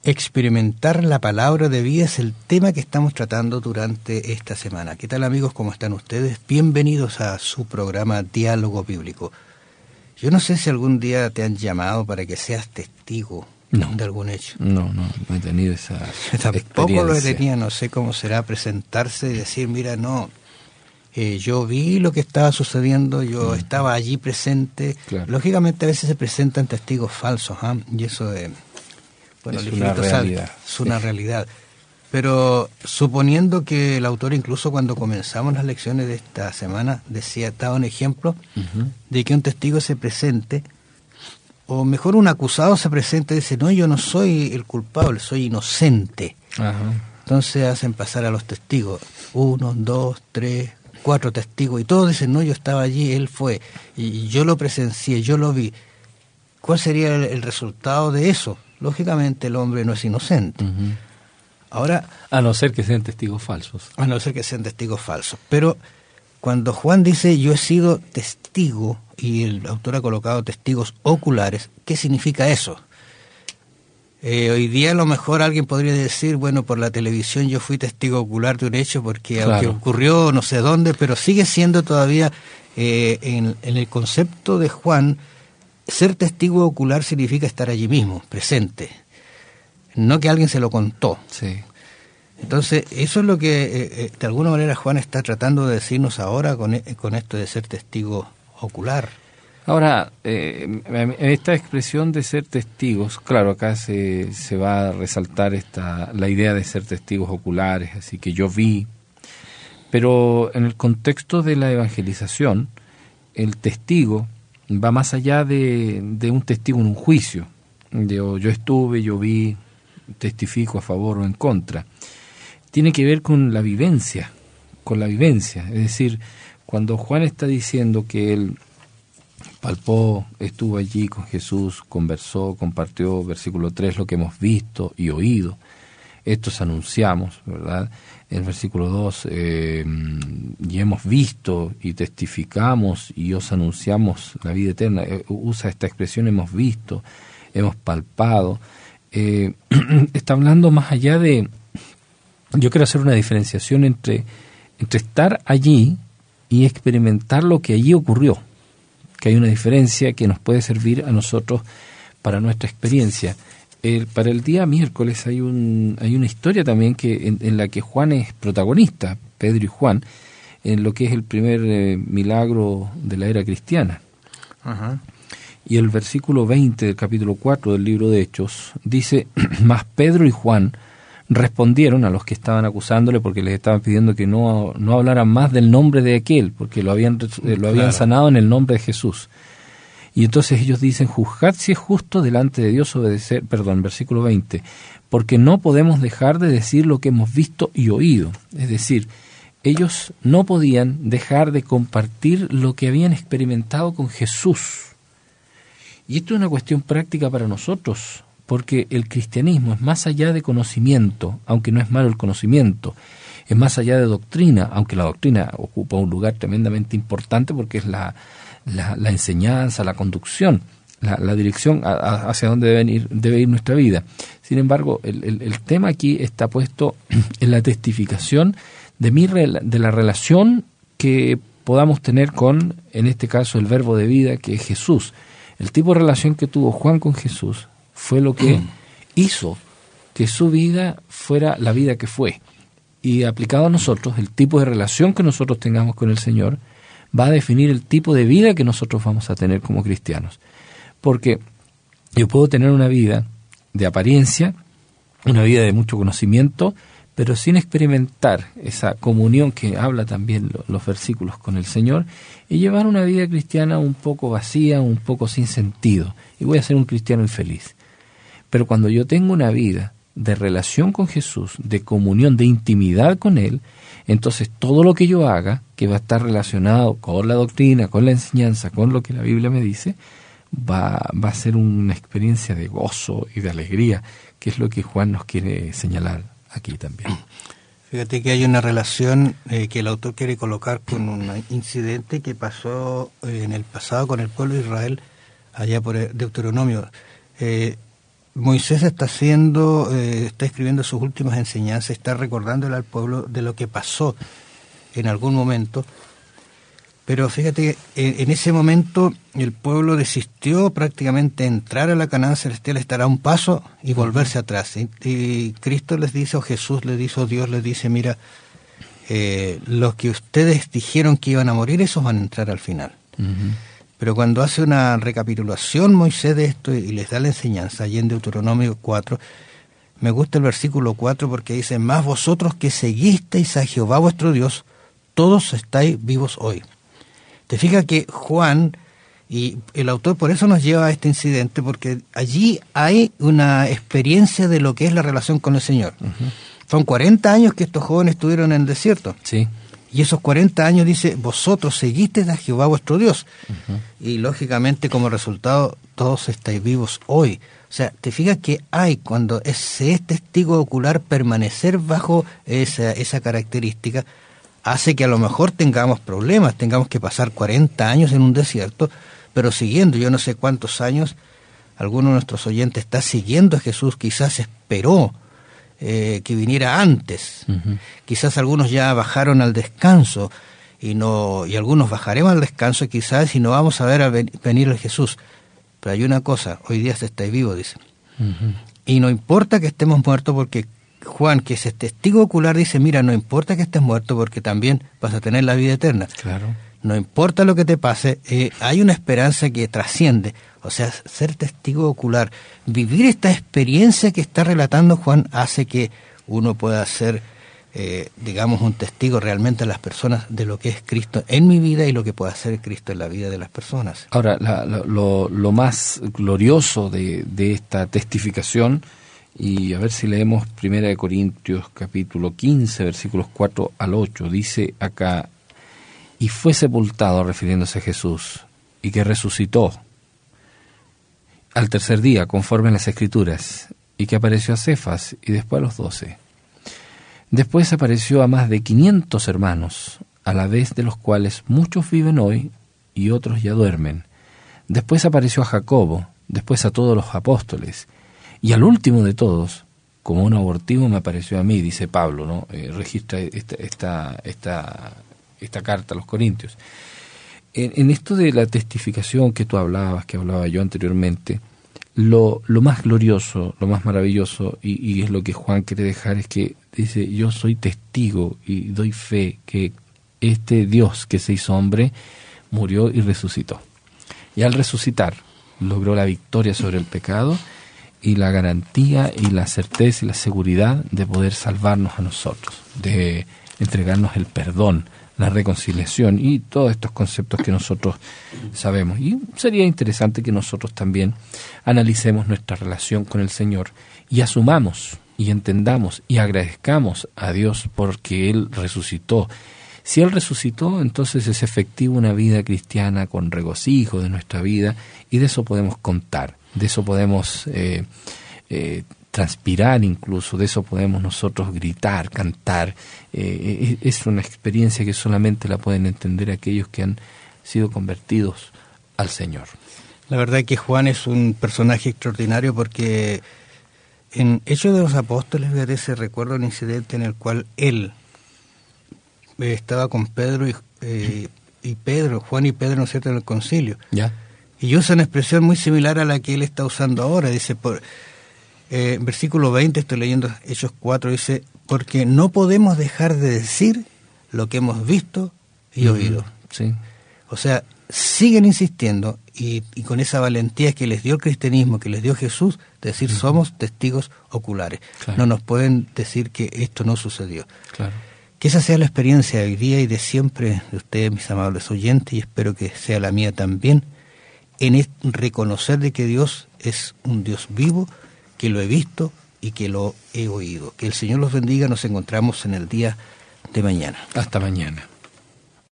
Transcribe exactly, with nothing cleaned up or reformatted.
Experimentar la palabra de vida es el tema que estamos tratando durante esta semana. ¿Qué tal, amigos? ¿Cómo están ustedes? Bienvenidos a su programa Diálogo Bíblico. Yo no sé si algún día te han llamado para que seas testigo no, de algún hecho. No, no, no he tenido esa Tampoco experiencia. lo he tenido, no sé cómo será presentarse y decir, mira, no, eh, yo vi lo que estaba sucediendo, yo mm. estaba allí presente. Claro. Lógicamente a veces se presentan testigos falsos, ¿eh? Y eso es... Bueno, es una realidad. Sabe, es una sí. realidad. Pero suponiendo que el autor, incluso cuando comenzamos las lecciones de esta semana, decía, daba un ejemplo uh-huh. de que un testigo se presente, o mejor un acusado se presente y dice, no, yo no soy el culpable, soy inocente. Uh-huh. Entonces hacen pasar a los testigos, uno, dos, tres, cuatro testigos, y todos dicen, no, yo estaba allí, él fue, y yo lo presencié, yo lo vi. ¿Cuál sería el, el resultado de eso? Lógicamente el hombre no es inocente. Uh-huh. Ahora, a no ser que sean testigos falsos. A no ser que sean testigos falsos. Pero cuando Juan dice yo he sido testigo, y el autor ha colocado testigos oculares, ¿qué significa eso? Eh, hoy día a lo mejor alguien podría decir, bueno, por la televisión yo fui testigo ocular de un hecho porque claro. aunque ocurrió no sé dónde, pero sigue siendo todavía eh, en, en el concepto de Juan, ser testigo ocular significa estar allí mismo, presente. No que alguien se lo contó. Sí. Entonces, eso es lo que eh, de alguna manera Juan está tratando de decirnos ahora con, con esto de ser testigo ocular. Ahora, eh, esta expresión de ser testigos, claro, acá se, se va a resaltar esta la idea de ser testigos oculares, así que yo vi, pero en el contexto de la evangelización, el testigo va más allá de, de un testigo en un juicio. De, yo estuve, yo vi, testifico a favor o en contra. Tiene que ver con la vivencia, con la vivencia. Es decir, cuando Juan está diciendo que él palpó, estuvo allí con Jesús, conversó, compartió, versículo tres, lo que hemos visto y oído, estos anunciamos, ¿verdad? En el versículo dos, eh, y hemos visto y testificamos y os anunciamos la vida eterna. Eh, usa esta expresión, hemos visto, hemos palpado. Eh, está hablando más allá de... Yo quiero hacer una diferenciación entre, entre estar allí y experimentar lo que allí ocurrió. Que hay una diferencia que nos puede servir a nosotros para nuestra experiencia. El, para el día miércoles hay un hay una historia también que en, en la que Juan es protagonista, Pedro y Juan, en lo que es el primer eh, milagro de la era cristiana. Uh-huh. Y el versículo veinte del capítulo cuatro del libro de Hechos dice, mas Pedro y Juan respondieron a los que estaban acusándole porque les estaban pidiendo que no, no hablaran más del nombre de aquel, porque lo habían, eh, lo habían claro. sanado en el nombre de Jesús. Y entonces ellos dicen, juzgad si es justo delante de Dios obedecer, perdón, versículo veinte, porque no podemos dejar de decir lo que hemos visto y oído. Es decir, ellos no podían dejar de compartir lo que habían experimentado con Jesús. Y esto es una cuestión práctica para nosotros, porque el cristianismo es más allá de conocimiento, aunque no es malo el conocimiento, es más allá de doctrina, aunque la doctrina ocupa un lugar tremendamente importante porque es la La, la enseñanza, la conducción, la, la dirección a, a, hacia dónde debe ir, debe ir nuestra vida. Sin embargo, el, el, el tema aquí está puesto en la testificación de, mi, de la relación que podamos tener con, en este caso, el verbo de vida, que es Jesús. El tipo de relación que tuvo Juan con Jesús fue lo que hizo que su vida fuera la vida que fue. Y aplicado a nosotros, el tipo de relación que nosotros tengamos con el Señor va a definir el tipo de vida que nosotros vamos a tener como cristianos. Porque yo puedo tener una vida de apariencia, una vida de mucho conocimiento, pero sin experimentar esa comunión que habla también los versículos con el Señor, y llevar una vida cristiana un poco vacía, un poco sin sentido, y voy a ser un cristiano infeliz. Pero cuando yo tengo una vida de relación con Jesús, de comunión, de intimidad con Él, entonces todo lo que yo haga, que va a estar relacionado con la doctrina, con la enseñanza, con lo que la Biblia me dice, va, va a ser una experiencia de gozo y de alegría, que es lo que Juan nos quiere señalar aquí también. Fíjate que hay una relación eh, que el autor quiere colocar con un incidente que pasó eh, en el pasado con el pueblo de Israel, allá por Deuteronomio. Eh, Moisés está haciendo, eh, está escribiendo sus últimas enseñanzas, está recordándole al pueblo de lo que pasó en algún momento. Pero fíjate, en, en ese momento el pueblo desistió prácticamente entrar a la Canaán celestial, estar a un paso y volverse atrás. Y, y Cristo les dice, o Jesús les dice, o Dios les dice, mira, eh, los que ustedes dijeron que iban a morir, esos van a entrar al final. Uh-huh. Pero cuando hace una recapitulación Moisés de esto y les da la enseñanza, allí en Deuteronomio cuatro, me gusta el versículo cuatro porque dice, más vosotros que seguisteis a Jehová vuestro Dios, todos estáis vivos hoy. Te fijas que Juan, y el autor por eso nos lleva a este incidente, porque allí hay una experiencia de lo que es la relación con el Señor. Uh-huh. Son cuarenta años que estos jóvenes estuvieron en el desierto. Sí. Y esos cuarenta años dice, vosotros seguisteis a Jehová vuestro Dios. Uh-huh. Y lógicamente como resultado, todos estáis vivos hoy. O sea, te fijas que hay, cuando se es testigo ocular, permanecer bajo esa, esa característica, hace que a lo mejor tengamos problemas, tengamos que pasar cuarenta años en un desierto, pero siguiendo, yo no sé cuántos años, alguno de nuestros oyentes está siguiendo a Jesús, quizás esperó eh, que viniera antes, uh-huh. Quizás algunos ya bajaron al descanso, y no y algunos bajaremos al descanso quizás y no vamos a ver a ven, venir a Jesús. Pero hay una cosa, hoy día se está vivo, dice. Uh-huh. Y no importa que estemos muertos porque Juan, que es testigo ocular, dice, mira, no importa que estés muerto porque también vas a tener la vida eterna. Claro. No importa lo que te pase, eh, hay una esperanza que trasciende. O sea, ser testigo ocular, vivir esta experiencia que está relatando Juan, hace que uno pueda ser, eh, digamos, un testigo realmente a las personas de lo que es Cristo en mi vida y lo que puede hacer Cristo en la vida de las personas. Ahora, la, la, lo, lo más glorioso de, de esta testificación, y a ver si leemos Primera de Corintios capítulo quince, versículos cuatro al ocho, dice acá, y fue sepultado, refiriéndose a Jesús, y que resucitó al tercer día, conforme a las Escrituras, y que apareció a Cefas, y después a los doce. Después apareció a más de quinientos hermanos, a la vez de los cuales muchos viven hoy, y otros ya duermen. Después apareció a Jacobo, después a todos los apóstoles, y al último de todos, como un abortivo me apareció a mí, dice Pablo, ¿no? Eh, registra esta, esta, esta, esta carta a los Corintios. En, en esto de la testificación que tú hablabas, que hablaba yo anteriormente, lo, lo más glorioso, lo más maravilloso, y, y es lo que Juan quiere dejar, es que dice, yo soy testigo y doy fe que este Dios que se hizo hombre murió y resucitó. Y al resucitar logró la victoria sobre el pecado y la garantía y la certeza y la seguridad de poder salvarnos a nosotros, de entregarnos el perdón, la reconciliación y todos estos conceptos que nosotros sabemos. Y sería interesante que nosotros también analicemos nuestra relación con el Señor y asumamos y entendamos y agradezcamos a Dios porque Él resucitó. Si Él resucitó, entonces es efectiva una vida cristiana con regocijo de nuestra vida, y de eso podemos contar, de eso podemos eh, eh, transpirar incluso, de eso podemos nosotros gritar, cantar. Eh, es una experiencia que solamente la pueden entender aquellos que han sido convertidos al Señor. La verdad es que Juan es un personaje extraordinario porque en Hechos de los Apóstoles, fíjate, se recuerda un incidente en el cual él eh, estaba con Pedro y, eh, y Pedro, Juan y Pedro, ¿no es cierto?, en el concilio. ¿Ya? Y usa una expresión muy similar a la que él está usando ahora. Dice, por eh, versículo veinte, estoy leyendo Hechos cuatro, dice, porque no podemos dejar de decir lo que hemos visto y uh-huh. oído. Sí. O sea, siguen insistiendo y, y con esa valentía que les dio el cristianismo, que les dio Jesús, decir, uh-huh. somos testigos oculares. Claro. No nos pueden decir que esto no sucedió. Claro. Que esa sea la experiencia de hoy día y de siempre de ustedes, mis amables oyentes, y espero que sea la mía también, en reconocer de que Dios es un Dios vivo, que lo he visto y que lo he oído. Que el Señor los bendiga, nos encontramos en el día de mañana. Hasta mañana.